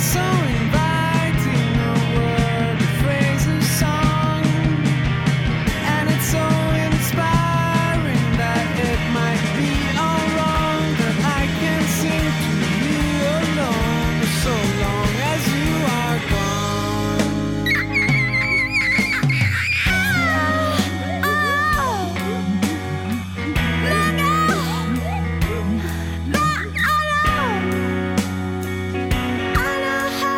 I know how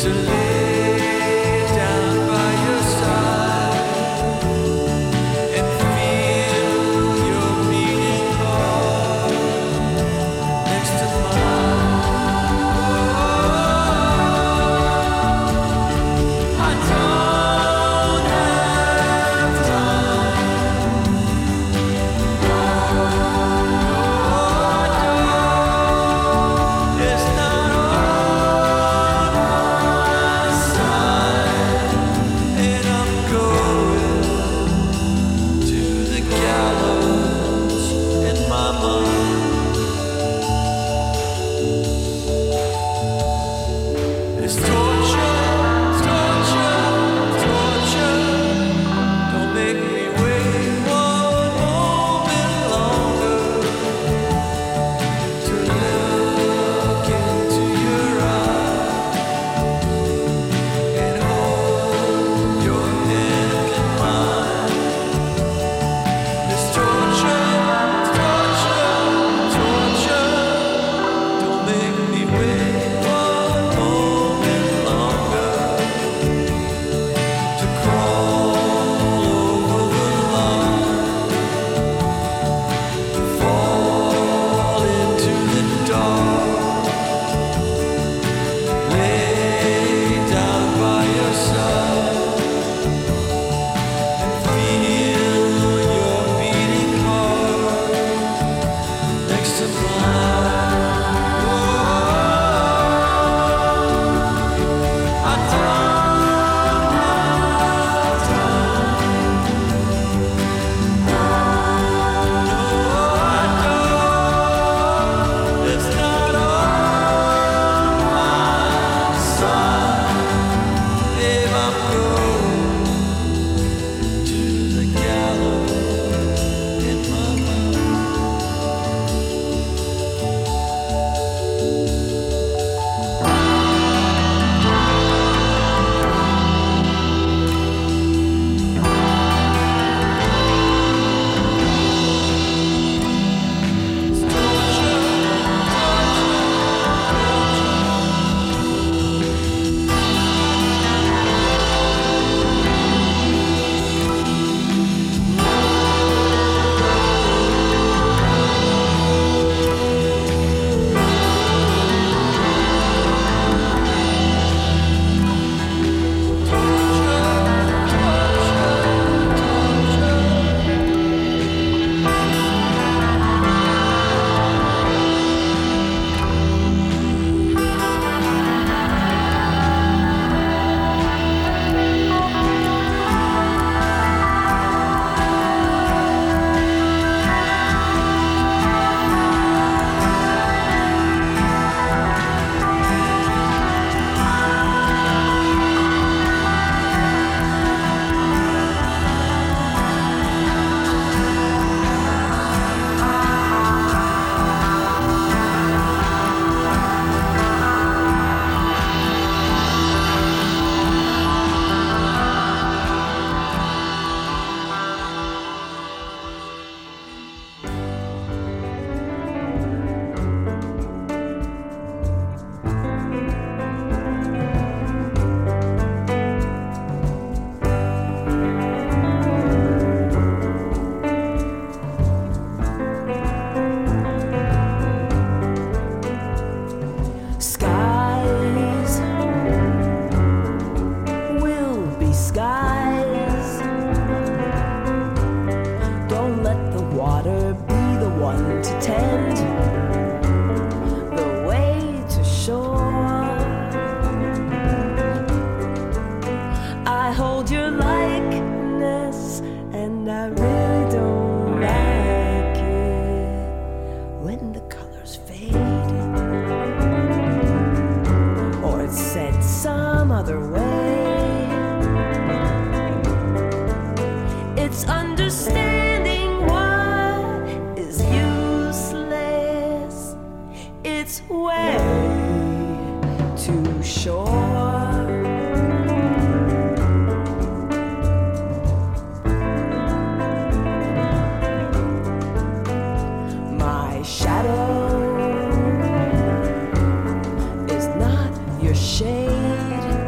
Shadow is not your shade.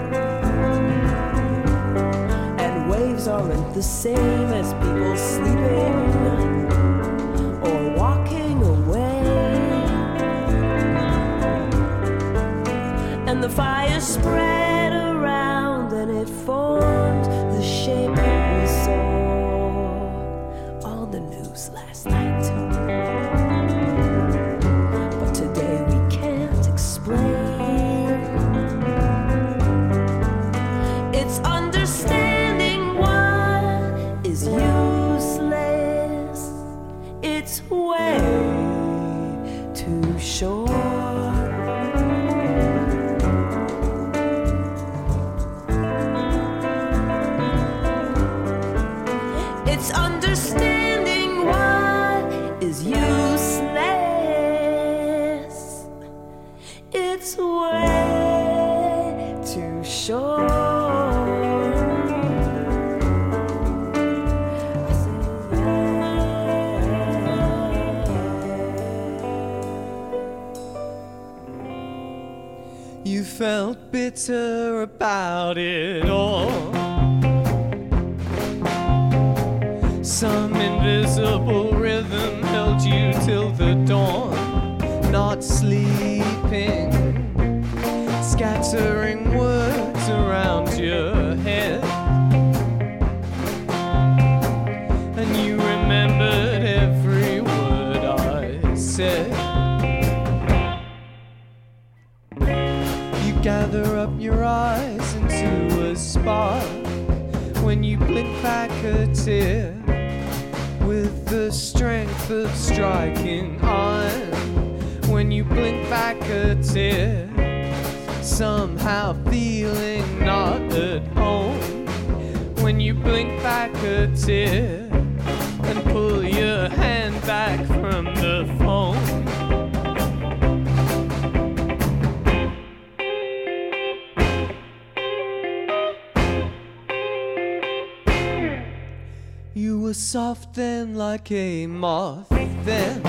weren't the same as people sleeping or walking away. And the fire spread around and it formed the shape we saw on the news last night. But today we can't explain. It's understanding what is useless. It's way too short. It's understanding what is useless. It's way too short. You felt bitter about it all. Some invisible rhythm held you till the dawn, not sleeping, scattering words around your head. And you remembered every word I said. You gather up your eyes into a spark when you blink back a tear. With the strength of striking iron, when you blink back a tear, somehow feeling not at home. When you blink back a tear and pull your hand back from the phone. You were soft then like a moth then.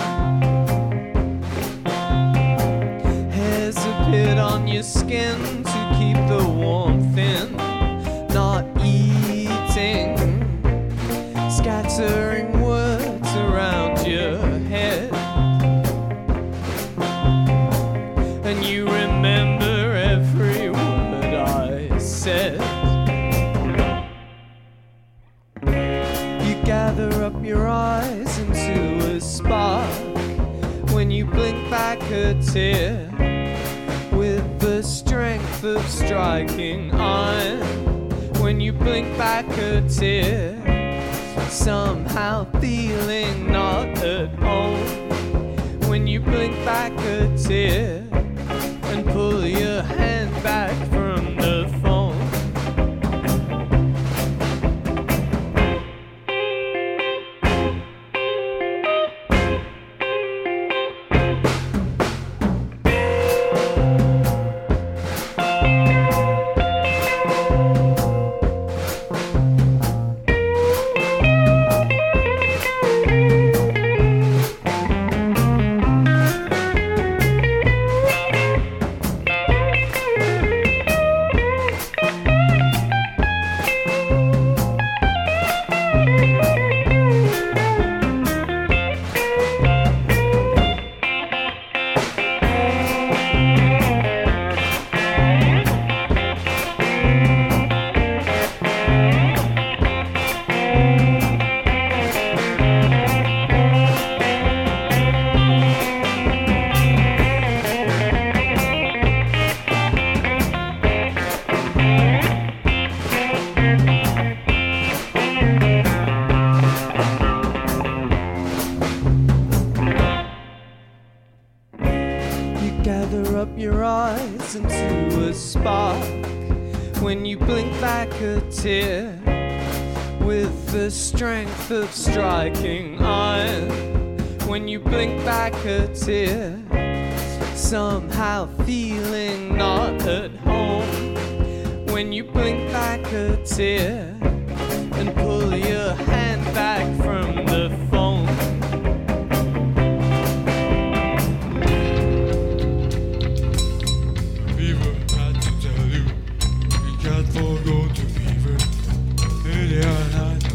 Hairs appeared on your skin to keep the warmth in. Not eating, scattering words around your head. And you remember every word I said. Gather up your eyes into a spark when you blink back a tear. With the strength of striking iron, when you blink back a tear, somehow feeling not at home. When you blink back a tear and pull your hand back from the phone. Gather up your eyes into a spark when you blink back a tear. With the strength of striking iron, when you blink back a tear, somehow feeling not at home. When you blink back a tear and pull your hand back from the phone. Fever, got to tell you, you got to go to fever. Early or not,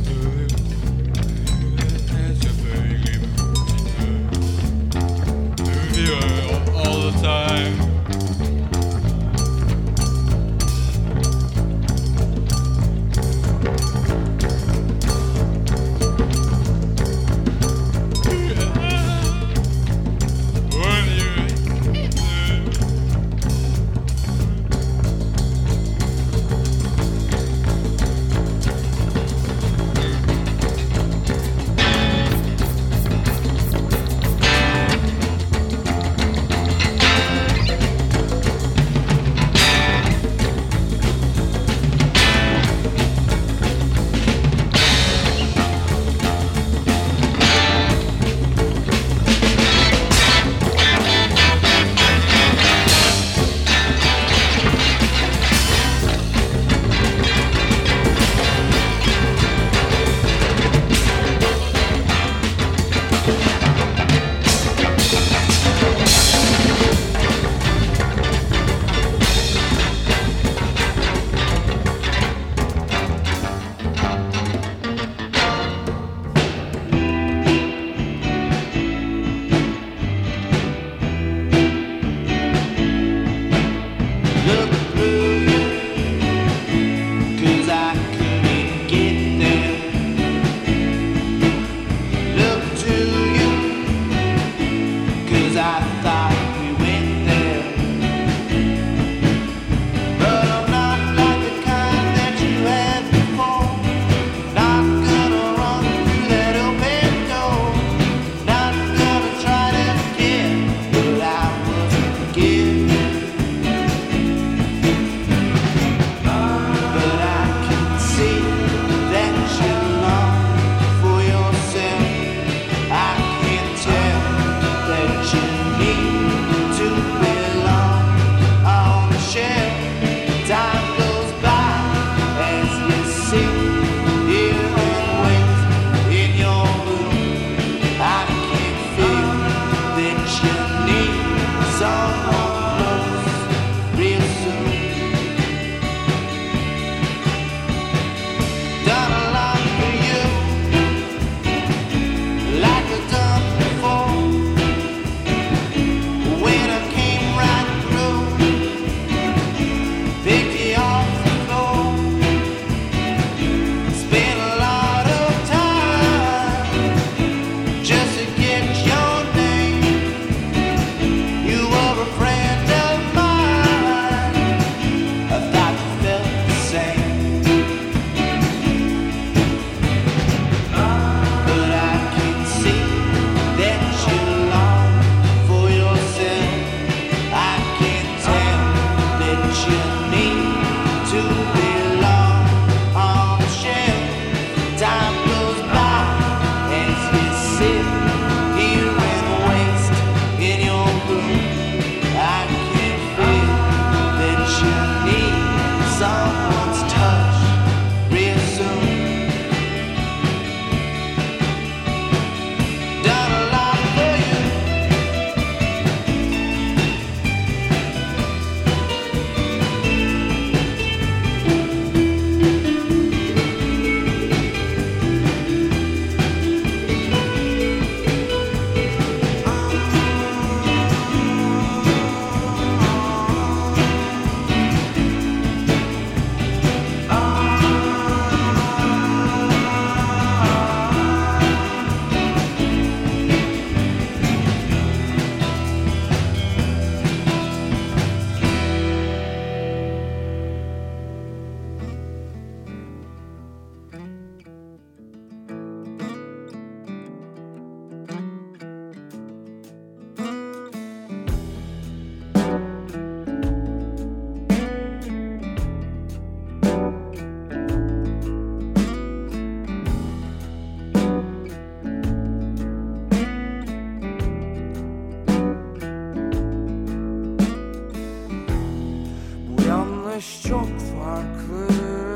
farklı.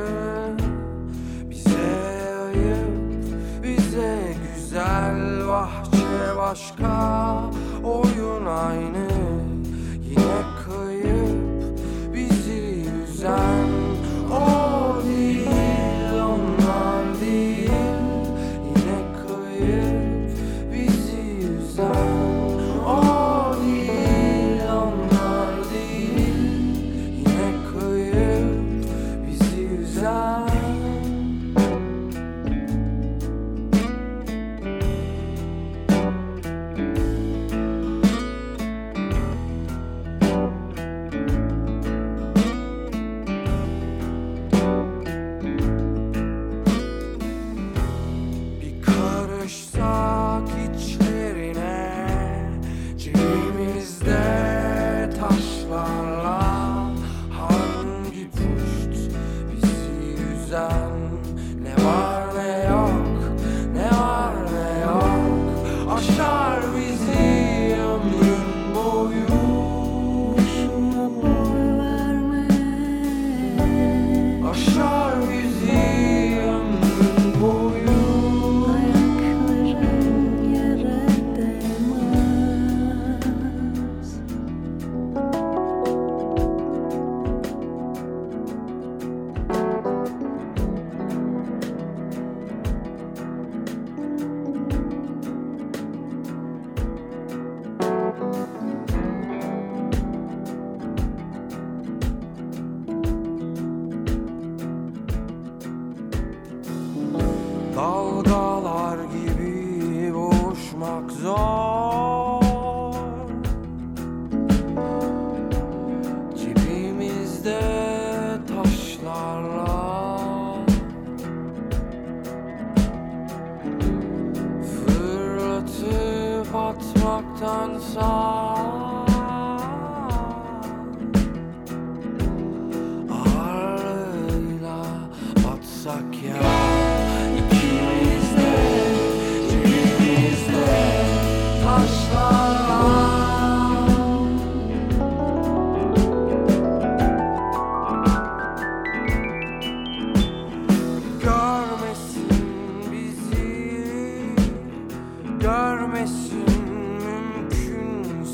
Bize ayıp, bize güzel bahçe başka, oyun aynı. Yine kayıp, bizi üzen o değil, onlar değil. Yine kayıp, bizi üzen o değil, onlar değil. Yine kayıp, bizi üzen. Bir karışsak içlerine, cebimizde taşlarla. Hangi puşt bizi üzen? Ne var ne yok, ne var ne yok. Aşar bizi ömrün boyu. Boşuna boy verme. Aşar bizi ömrün boyu. Ayakların yere değmez. Dalgalar gibi boğuşmak zor. Cebimizde taşlarla. Fırlatıp atmaktansa ağırlığıyla atsak ya. İkimizde, cebimizde taşlarla. Görmesin bizi, görmesin mümkünse.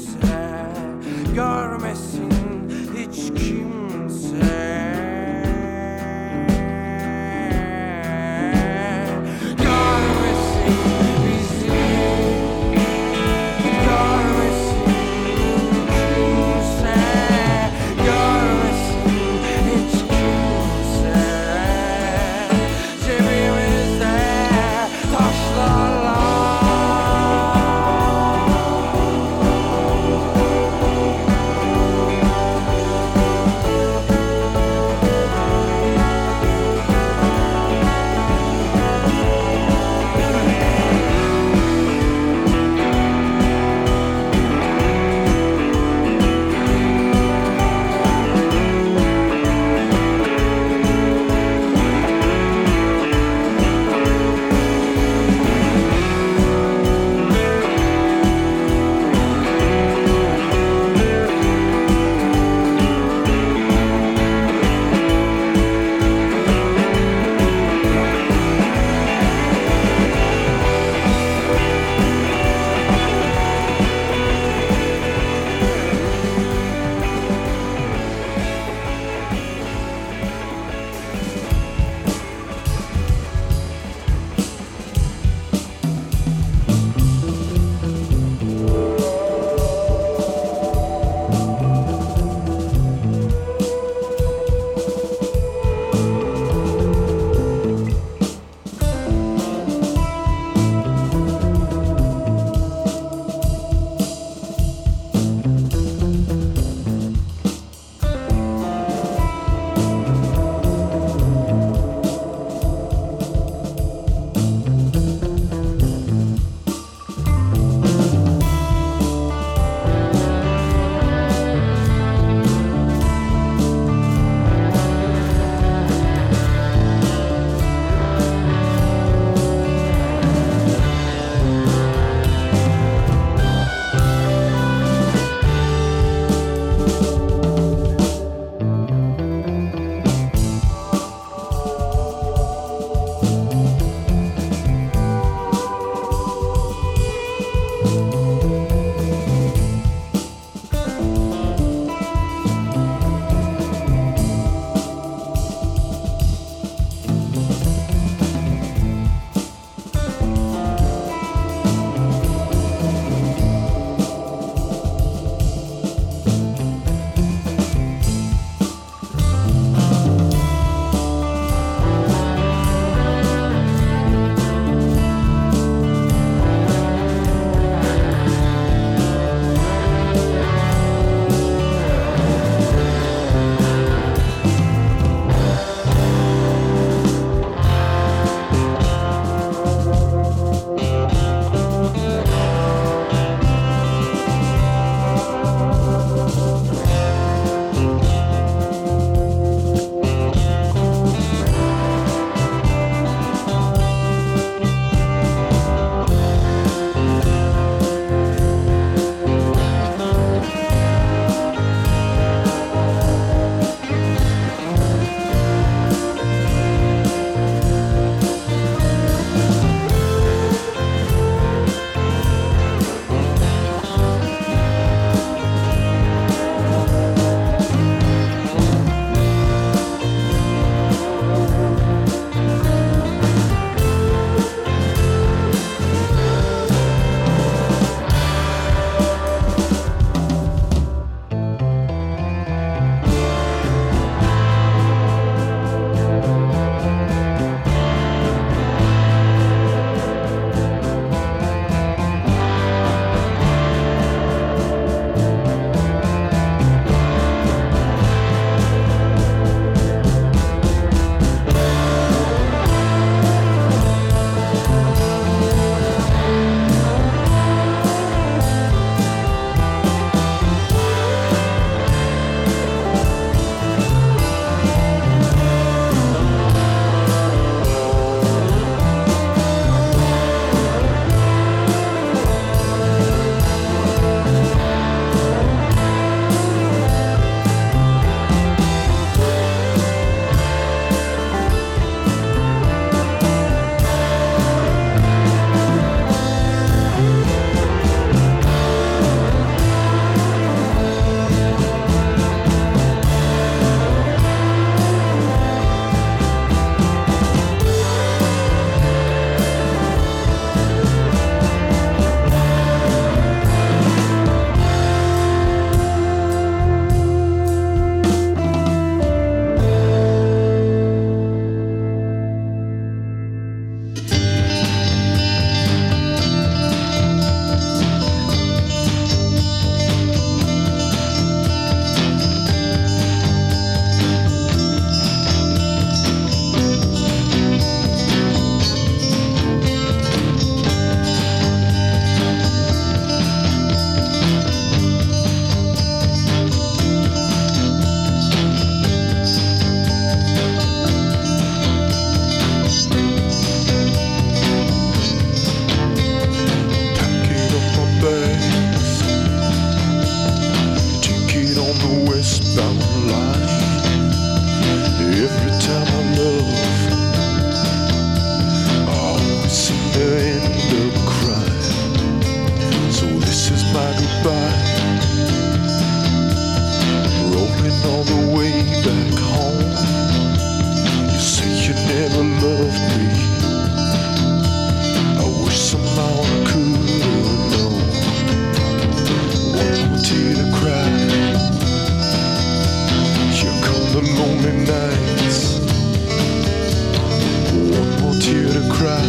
cry.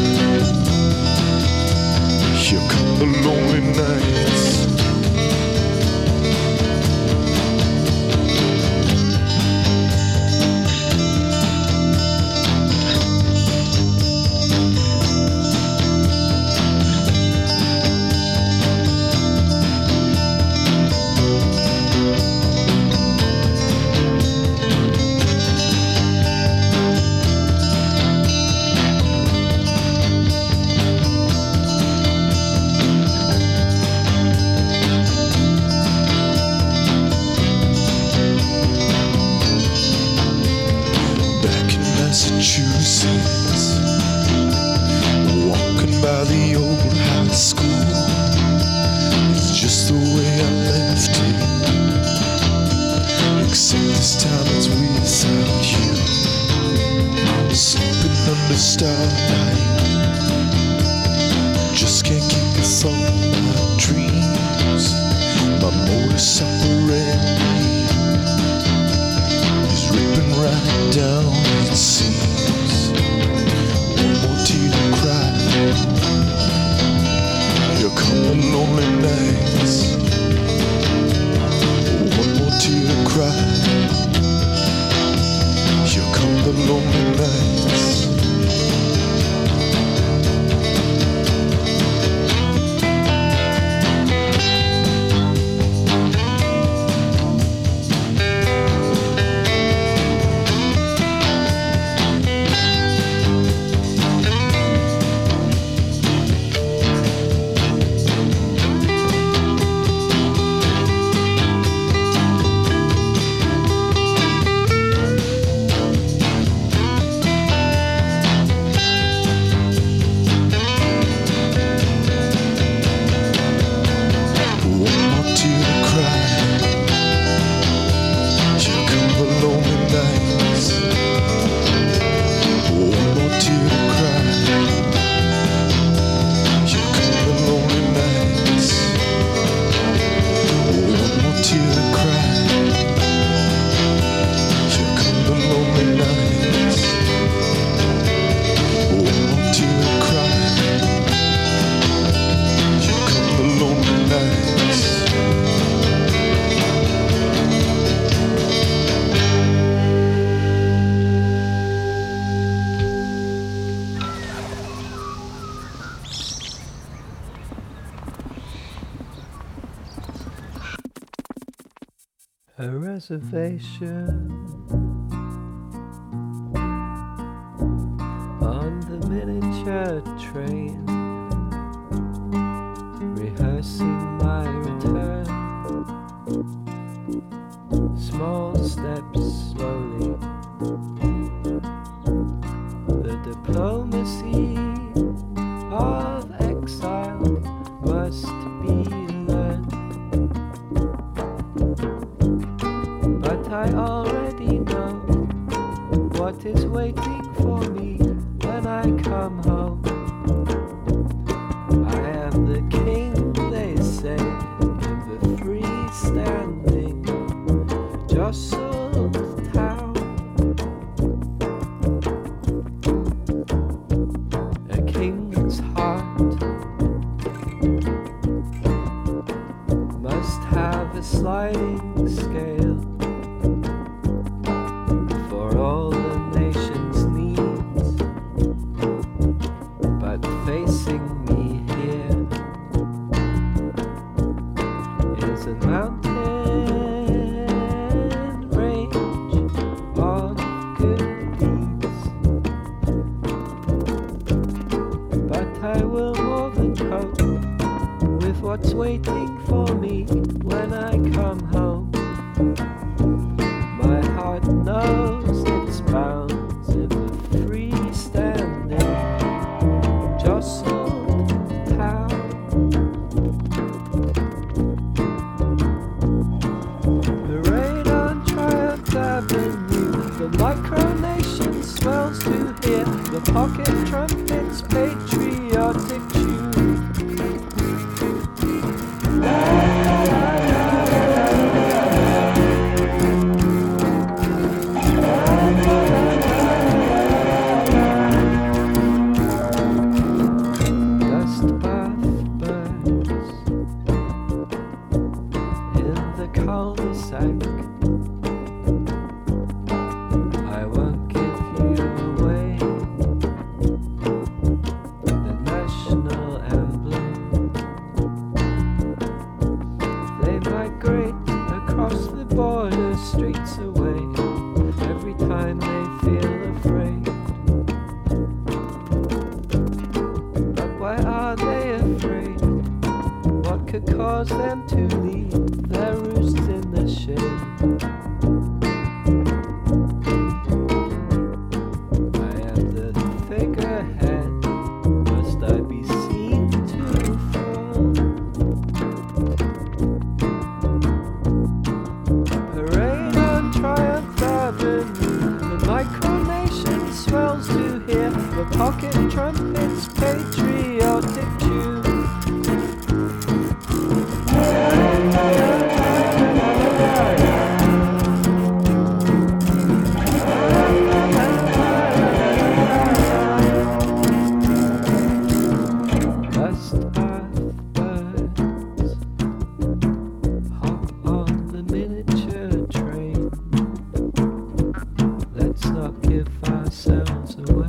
Here come the lonely nights. Massachusetts, walking by the old high school. It's just the way I left it, except this time it's without you. Sleeping under starlight, just can't keep it from my dreams. My modus operandi is ripping right down. It seems one more tear to cry. Here come the lonely nights. One more tear to cry. Here come the lonely nights. A reservation on the miniature train, rehearsing my return. Small steps slowly. The diplomacy of exile must be learned. But I already know what is waiting for me when I come home. I am the king, they say, in the freestanding jostled town. A king's heart must have a sliding scale for all the nation's needs, but facing me here is a mountain range of good deeds. But I will more than cope with what's waiting for me when I come home. My heart knows its bounds in the freestanding jostled town. The rain on Triumph Avenue, the micronation swells to hear the pocket trumpet's patriotic tune. the pocket trumpet's patriotic tune. Last earth birds hop on the miniature train. Let's not give ourselves away.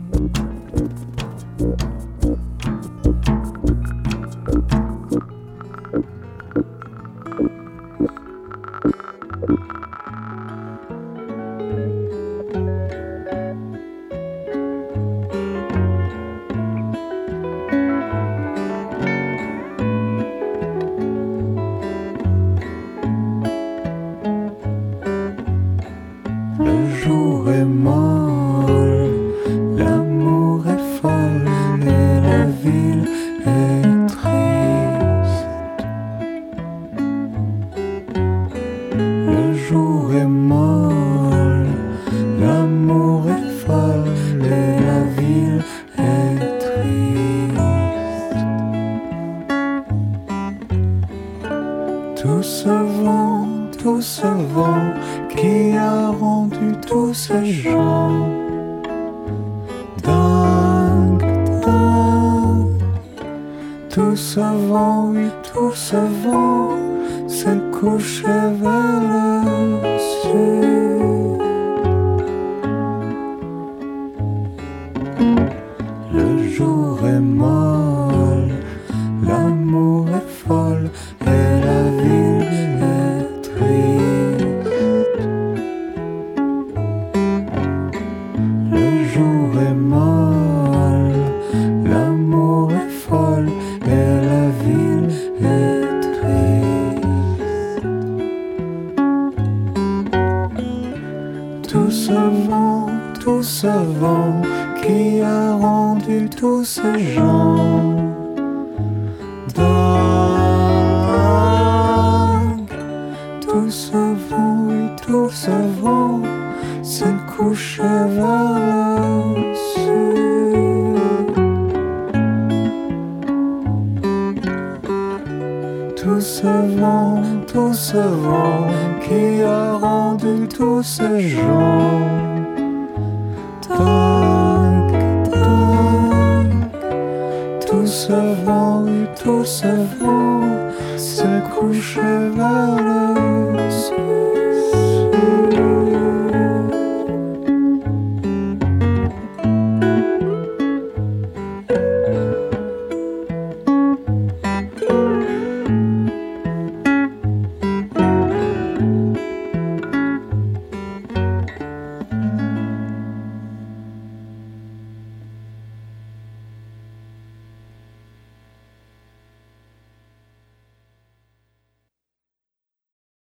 Le jour est molle, l'amour est folle et la ville est triste. Le jour est molle, l'amour est folle et la ville est triste. Tout ce vent qui a rendu tous ces gens dingues, dingues. Tout ce vent, oui, tout ce vent s'est couché vers le sud. Le jour est molle, l'amour est folle et la ville est triste. Le jour est molle, l'amour est folle et la ville est triste. Tout ce vent qui a rendu tous ces gens dingues. Tout ce vent, oui, tout ce vent s'est couché vers le sud. Tout ce vent qui a rendu tous ces gens dingues, dingues. Tout ce vent, oui, tout ce vent s'est couché vers le sud.